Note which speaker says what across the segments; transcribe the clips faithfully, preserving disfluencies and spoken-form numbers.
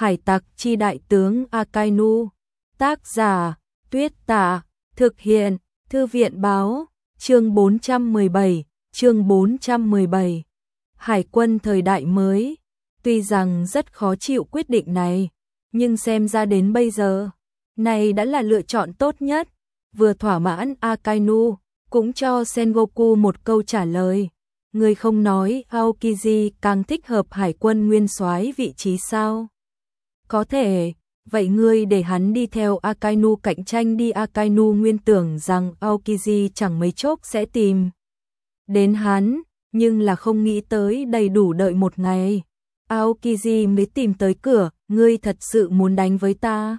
Speaker 1: Hải tặc chi đại tướng Akainu. Tác giả, Tuyết Tạ. Thực hiện, Thư viện báo. Chương bốn trăm mười bảy, chương bốn trăm mười bảy. Hải quân thời đại mới. Tuy rằng rất khó chịu quyết định này, nhưng xem ra đến bây giờ, này đã là lựa chọn tốt nhất. Vừa thỏa mãn Akainu, cũng cho Sengoku một câu trả lời. Người không nói Aokiji càng thích hợp hải quân nguyên soái vị trí sao? Có thể, vậy ngươi để hắn đi theo Akainu cạnh tranh đi. Akainu nguyên tưởng rằng Aokiji chẳng mấy chốc sẽ tìm đến hắn, nhưng là không nghĩ tới đầy đủ đợi một ngày, Aokiji mới tìm tới cửa. Ngươi thật sự muốn đánh với ta?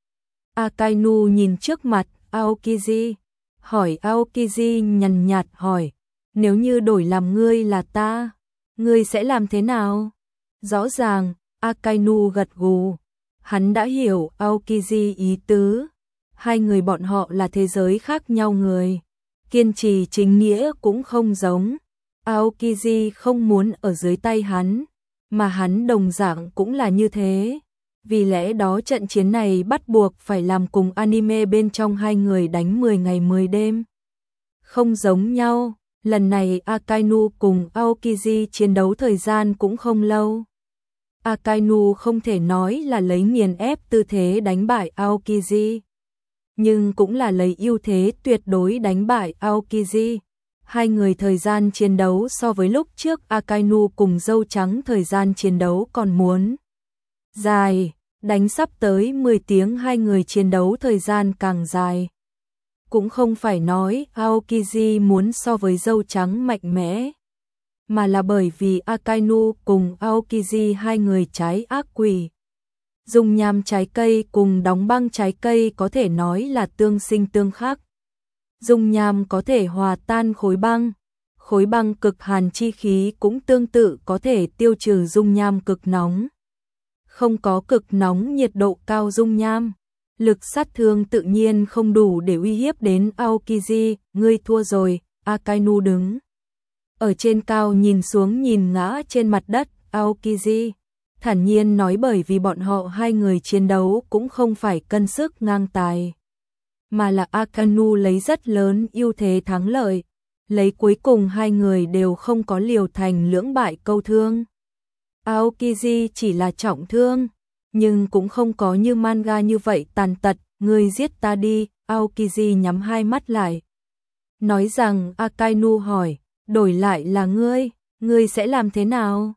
Speaker 1: Akainu nhìn trước mặt Aokiji, hỏi. Aokiji nhàn nhạt hỏi, nếu như đổi làm ngươi là ta, ngươi sẽ làm thế nào? Rõ ràng, Akainu gật gù. Hắn đã hiểu Aokiji ý tứ. Hai người bọn họ là thế giới khác nhau người. Kiên trì chính nghĩa cũng không giống. Aokiji không muốn ở dưới tay hắn, mà hắn đồng dạng cũng là như thế. Vì lẽ đó trận chiến này bắt buộc phải làm cùng anime bên trong hai người đánh mười ngày mười đêm. Không giống nhau, lần này Akainu cùng Aokiji chiến đấu thời gian cũng không lâu. Akainu không thể nói là lấy nghiền ép tư thế đánh bại Aokiji, nhưng cũng là lấy ưu thế tuyệt đối đánh bại Aokiji. Hai người thời gian chiến đấu so với lúc trước Akainu cùng dâu trắng thời gian chiến đấu còn muốn dài, đánh sắp tới mười tiếng, hai người chiến đấu thời gian càng dài. Cũng không phải nói Aokiji muốn so với dâu trắng mạnh mẽ, mà là bởi vì Akainu cùng Aokiji hai người trái ác quỷ. Dùng nham trái cây cùng đóng băng trái cây có thể nói là tương sinh tương khắc. Dung nham có thể hòa tan khối băng, khối băng cực hàn chi khí cũng tương tự có thể tiêu trừ dung nham cực nóng. Không có cực nóng nhiệt độ cao dung nham, lực sát thương tự nhiên không đủ để uy hiếp đến Aokiji. Ngươi thua rồi. Akainu đứng ở trên cao nhìn xuống nhìn ngã trên mặt đất Aokiji, thản nhiên nói, bởi vì bọn họ hai người chiến đấu cũng không phải cân sức ngang tài, mà là Akainu lấy rất lớn ưu thế thắng lợi, lấy cuối cùng hai người đều không có liều thành lưỡng bại câu thương. Aokiji chỉ là trọng thương, nhưng cũng không có như manga như vậy tàn tật. Ngươi giết ta đi. Aokiji nhắm hai mắt lại, nói rằng. Akainu hỏi, đổi lại là ngươi, ngươi sẽ làm thế nào?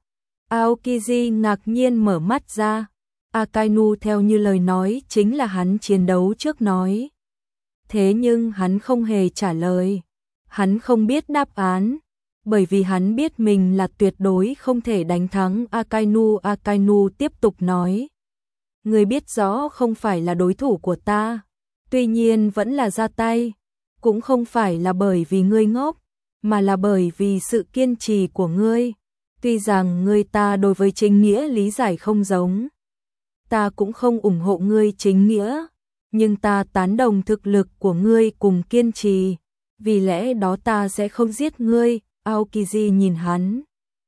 Speaker 1: Aokiji ngạc nhiên mở mắt ra. Akainu theo như lời nói chính là hắn chiến đấu trước nói. Thế nhưng hắn không hề trả lời. Hắn không biết đáp án, bởi vì hắn biết mình là tuyệt đối không thể đánh thắng Akainu. Akainu tiếp tục nói, ngươi biết rõ không phải là đối thủ của ta, tuy nhiên vẫn là ra tay, cũng không phải là bởi vì ngươi ngốc, mà là bởi vì sự kiên trì của ngươi. Tuy rằng ngươi ta đối với chính nghĩa lý giải không giống, ta cũng không ủng hộ ngươi chính nghĩa, nhưng ta tán đồng thực lực của ngươi cùng kiên trì, vì lẽ đó ta sẽ không giết ngươi. Aokiji nhìn hắn,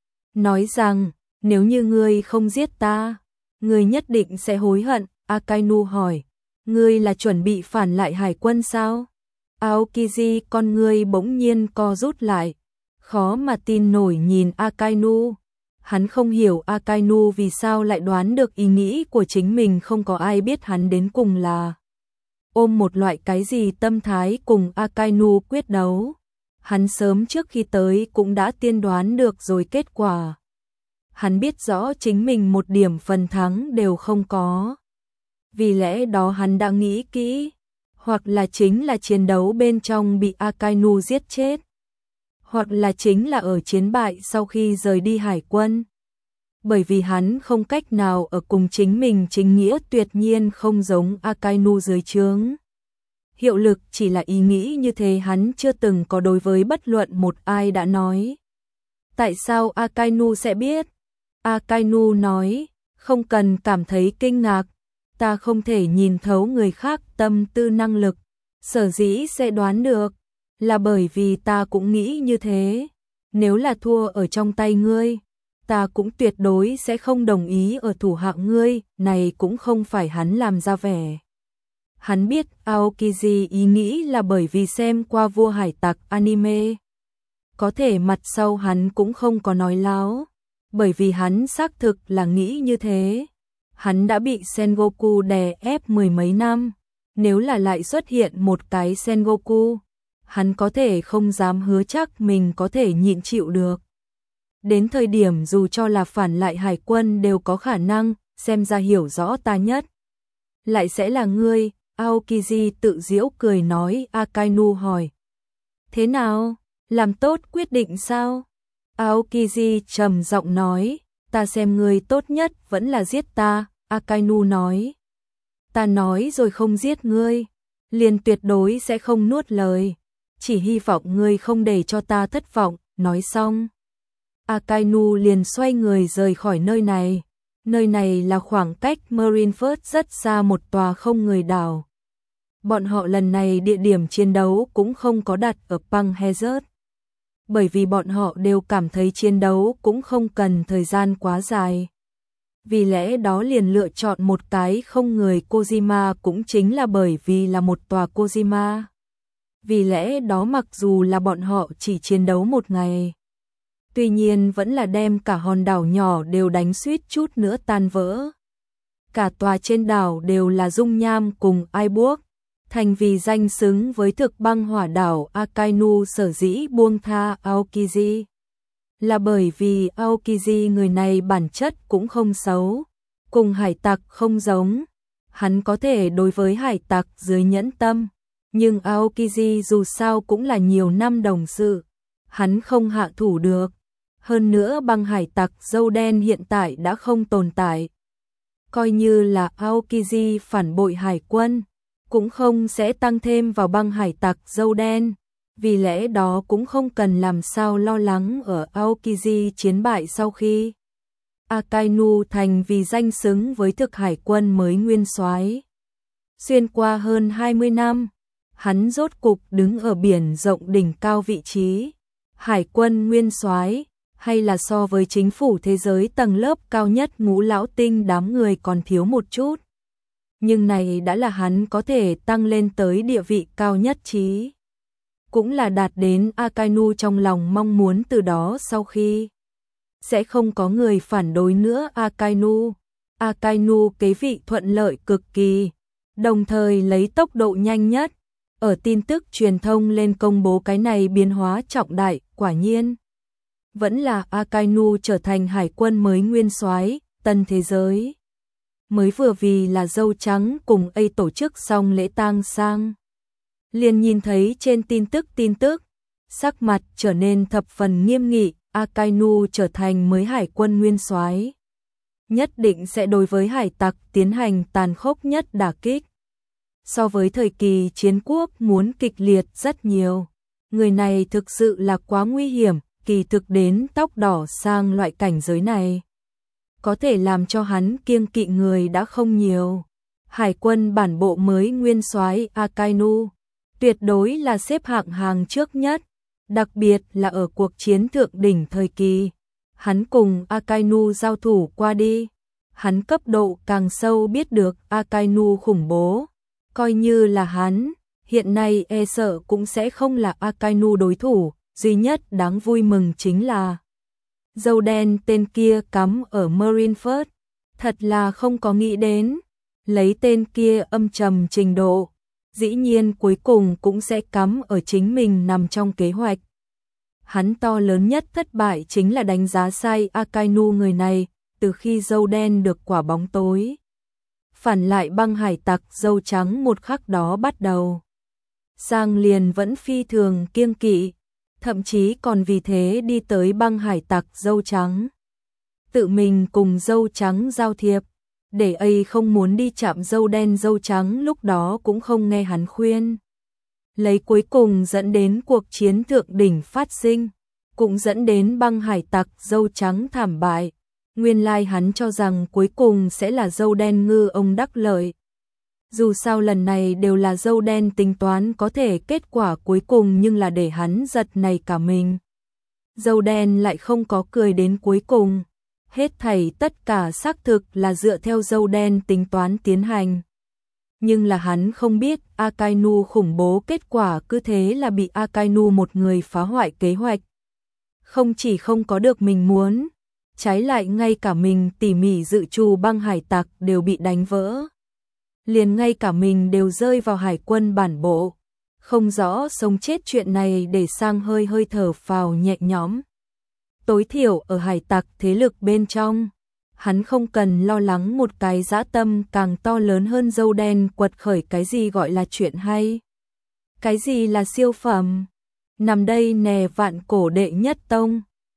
Speaker 1: nói rằng, nếu như ngươi không giết ta, ngươi nhất định sẽ hối hận. Akainu hỏi, ngươi là chuẩn bị phản lại hải quân sao? Aokiji con ngươi bỗng nhiên co rút lại, khó mà tin nổi nhìn Akainu. Hắn không hiểu Akainu vì sao lại đoán được ý nghĩ của chính mình. Không có ai biết hắn đến cùng là ôm một loại cái gì tâm thái cùng Akainu quyết đấu. Hắn sớm trước khi tới cũng đã tiên đoán được rồi kết quả. Hắn biết rõ chính mình một điểm phần thắng đều không có. Vì lẽ đó hắn đã nghĩ kỹ, hoặc là chính là chiến đấu bên trong bị Akainu giết chết, hoặc là chính là ở chiến bại sau khi rời đi hải quân. Bởi vì hắn không cách nào ở cùng chính mình chính nghĩa tuyệt nhiên không giống Akainu dưới trướng. Hiệu lực chỉ là ý nghĩ như thế hắn chưa từng có đối với bất luận một ai đã nói. Tại sao Akainu sẽ biết? Akainu nói, không cần cảm thấy kinh ngạc, ta không thể nhìn thấu người khác tâm tư năng lực, sở dĩ sẽ đoán được, là bởi vì ta cũng nghĩ như thế. Nếu là thua ở trong tay ngươi, ta cũng tuyệt đối sẽ không đồng ý ở thủ hạ ngươi, này cũng không phải hắn làm ra vẻ. Hắn biết Aokiji ý nghĩ là bởi vì xem qua vua hải tặc anime. Có thể mặt sau hắn cũng không có nói láo, bởi vì hắn xác thực là nghĩ như thế. Hắn đã bị Sengoku đè ép mười mấy năm, nếu là lại xuất hiện một cái Sengoku, hắn có thể không dám hứa chắc mình có thể nhịn chịu được. Đến thời điểm dù cho là phản lại hải quân đều có khả năng, xem ra hiểu rõ ta nhất. Lại sẽ là ngươi, Aokiji tự giễu cười nói. Akainu hỏi. Thế nào, làm tốt quyết định sao? Aokiji trầm giọng nói, ta xem ngươi tốt nhất vẫn là giết ta. Akainu nói. Ta nói rồi không giết ngươi, liền tuyệt đối sẽ không nuốt lời. Chỉ hy vọng ngươi không để cho ta thất vọng. Nói xong, Akainu liền xoay người rời khỏi nơi này. Nơi này là khoảng cách Marineford rất xa một tòa không người đảo. Bọn họ lần này địa điểm chiến đấu cũng không có đặt ở Pang Hazard, bởi vì bọn họ đều cảm thấy chiến đấu cũng không cần thời gian quá dài. Vì lẽ đó liền lựa chọn một cái không người Kojima, cũng chính là bởi vì là một tòa Kojima. Vì lẽ đó mặc dù là bọn họ chỉ chiến đấu một ngày, tuy nhiên vẫn là đem cả hòn đảo nhỏ đều đánh suýt chút nữa tan vỡ. Cả tòa trên đảo đều là dung nham cùng iceberg, thành vì danh xứng với thực băng hỏa đảo. Akainu sở dĩ buông tha Aokiji là bởi vì Aokiji người này bản chất cũng không xấu, cùng hải tặc không giống. Hắn có thể đối với hải tặc dưới nhẫn tâm, nhưng Aokiji dù sao cũng là nhiều năm đồng sự, hắn không hạ thủ được. Hơn nữa băng hải tặc dâu đen hiện tại đã không tồn tại. Coi như là Aokiji phản bội hải quân, cũng không sẽ tăng thêm vào băng hải tặc dâu đen. Vì lẽ đó cũng không cần làm sao lo lắng ở Aokiji chiến bại sau khi Akainu thành vì danh xứng với thực hải quân mới nguyên soái. Xuyên qua hơn hai mươi năm, hắn rốt cục đứng ở biển rộng đỉnh cao vị trí hải quân nguyên soái, hay là so với chính phủ thế giới tầng lớp cao nhất ngũ lão tinh đám người còn thiếu một chút. Nhưng này đã là hắn có thể tăng lên tới địa vị cao nhất trí. Cũng là đạt đến Akainu trong lòng mong muốn, từ đó sau khi sẽ không có người phản đối nữa Akainu. Akainu kế vị thuận lợi cực kỳ, đồng thời lấy tốc độ nhanh nhất ở tin tức truyền thông lên công bố cái này biến hóa trọng đại. Quả nhiên vẫn là Akainu trở thành hải quân mới nguyên soái. Tân thế giới mới vừa vì là dâu trắng cùng A tổ chức xong lễ tang sang, liền nhìn thấy trên tin tức tin tức, sắc mặt trở nên thập phần nghiêm nghị. Akainu trở thành mới hải quân nguyên soái, nhất định sẽ đối với hải tặc tiến hành tàn khốc nhất đả kích. So với thời kỳ chiến quốc muốn kịch liệt rất nhiều. Người này thực sự là quá nguy hiểm, kỳ thực đến tóc đỏ sang loại cảnh giới này, có thể làm cho hắn kiêng kỵ người đã không nhiều. Hải quân bản bộ mới nguyên soái Akainu tuyệt đối là xếp hạng hàng trước nhất, đặc biệt là ở cuộc chiến thượng đỉnh thời kỳ. Hắn cùng Akainu giao thủ qua đi, hắn cấp độ càng sâu biết được Akainu khủng bố. Coi như là hắn, hiện nay e sợ cũng sẽ không là Akainu đối thủ. Duy nhất đáng vui mừng chính là dâu đen tên kia cắm ở Marineford, thật là không có nghĩ đến, lấy tên kia âm trầm trình độ, dĩ nhiên cuối cùng cũng sẽ cắm ở chính mình nằm trong kế hoạch. Hắn to lớn nhất thất bại chính là đánh giá sai Akainu người này, từ khi dâu đen được quả bóng tối phản lại băng hải tặc dâu trắng một khắc đó bắt đầu, Sang liền vẫn phi thường kiêng kỵ, thậm chí còn vì thế đi tới băng hải tặc dâu trắng, tự mình cùng dâu trắng giao thiệp, để ấy không muốn đi chạm dâu đen. Dâu trắng lúc đó cũng không nghe hắn khuyên, lấy cuối cùng dẫn đến cuộc chiến thượng đỉnh phát sinh, cũng dẫn đến băng hải tặc dâu trắng thảm bại. Nguyên lai hắn cho rằng cuối cùng sẽ là dâu đen ngư ông đắc lợi. Dù sao lần này đều là dâu đen tính toán có thể kết quả cuối cùng, nhưng là để hắn giật nảy cả mình. Dâu đen lại không có cười đến cuối cùng, Hết thảy tất cả xác thực là dựa theo dâu đen tính toán tiến hành. Nhưng là hắn không biết Akainu khủng bố kết quả cứ thế là bị Akainu một người phá hoại kế hoạch. Không chỉ không có được mình muốn, trái lại ngay cả mình tỉ mỉ dự trù băng hải tặc đều bị đánh vỡ. Liền ngay cả mình đều rơi vào hải quân bản bộ. Không rõ sống chết chuyện này để sang hơi hơi thở phào nhẹ nhõm. Tối thiểu ở hải tặc thế lực bên trong, hắn không cần lo lắng một cái dã tâm càng to lớn hơn dâu đen quật khởi cái gì gọi là chuyện hay. Cái gì là siêu phẩm. Nằm đây nè vạn cổ đệ nhất tông.